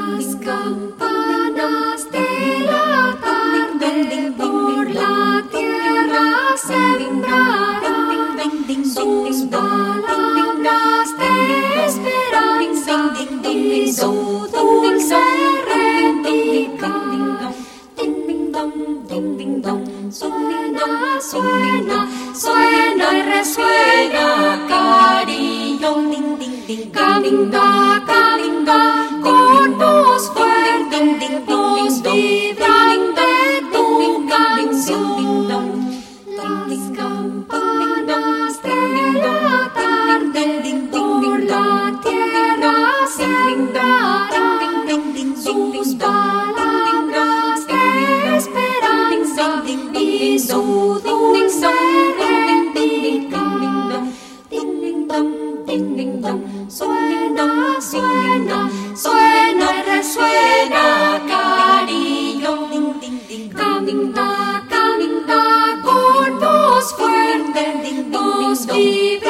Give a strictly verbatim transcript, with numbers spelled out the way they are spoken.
Las campanas de la tarde por la tierra sembrarán sus palabras de esperanza y su dulce réplica. Suena, suena, suena y resuena, cariño. Canta, canta con voz fuerte, voz vibrante tu canción. Las campanas de la tarde por la tierra sembrarán sus palabras de esperanza y su dulce réplica. Suena, suena, suena y resuena, cariño. Canta, canta con voz fuerte, voz vibrante.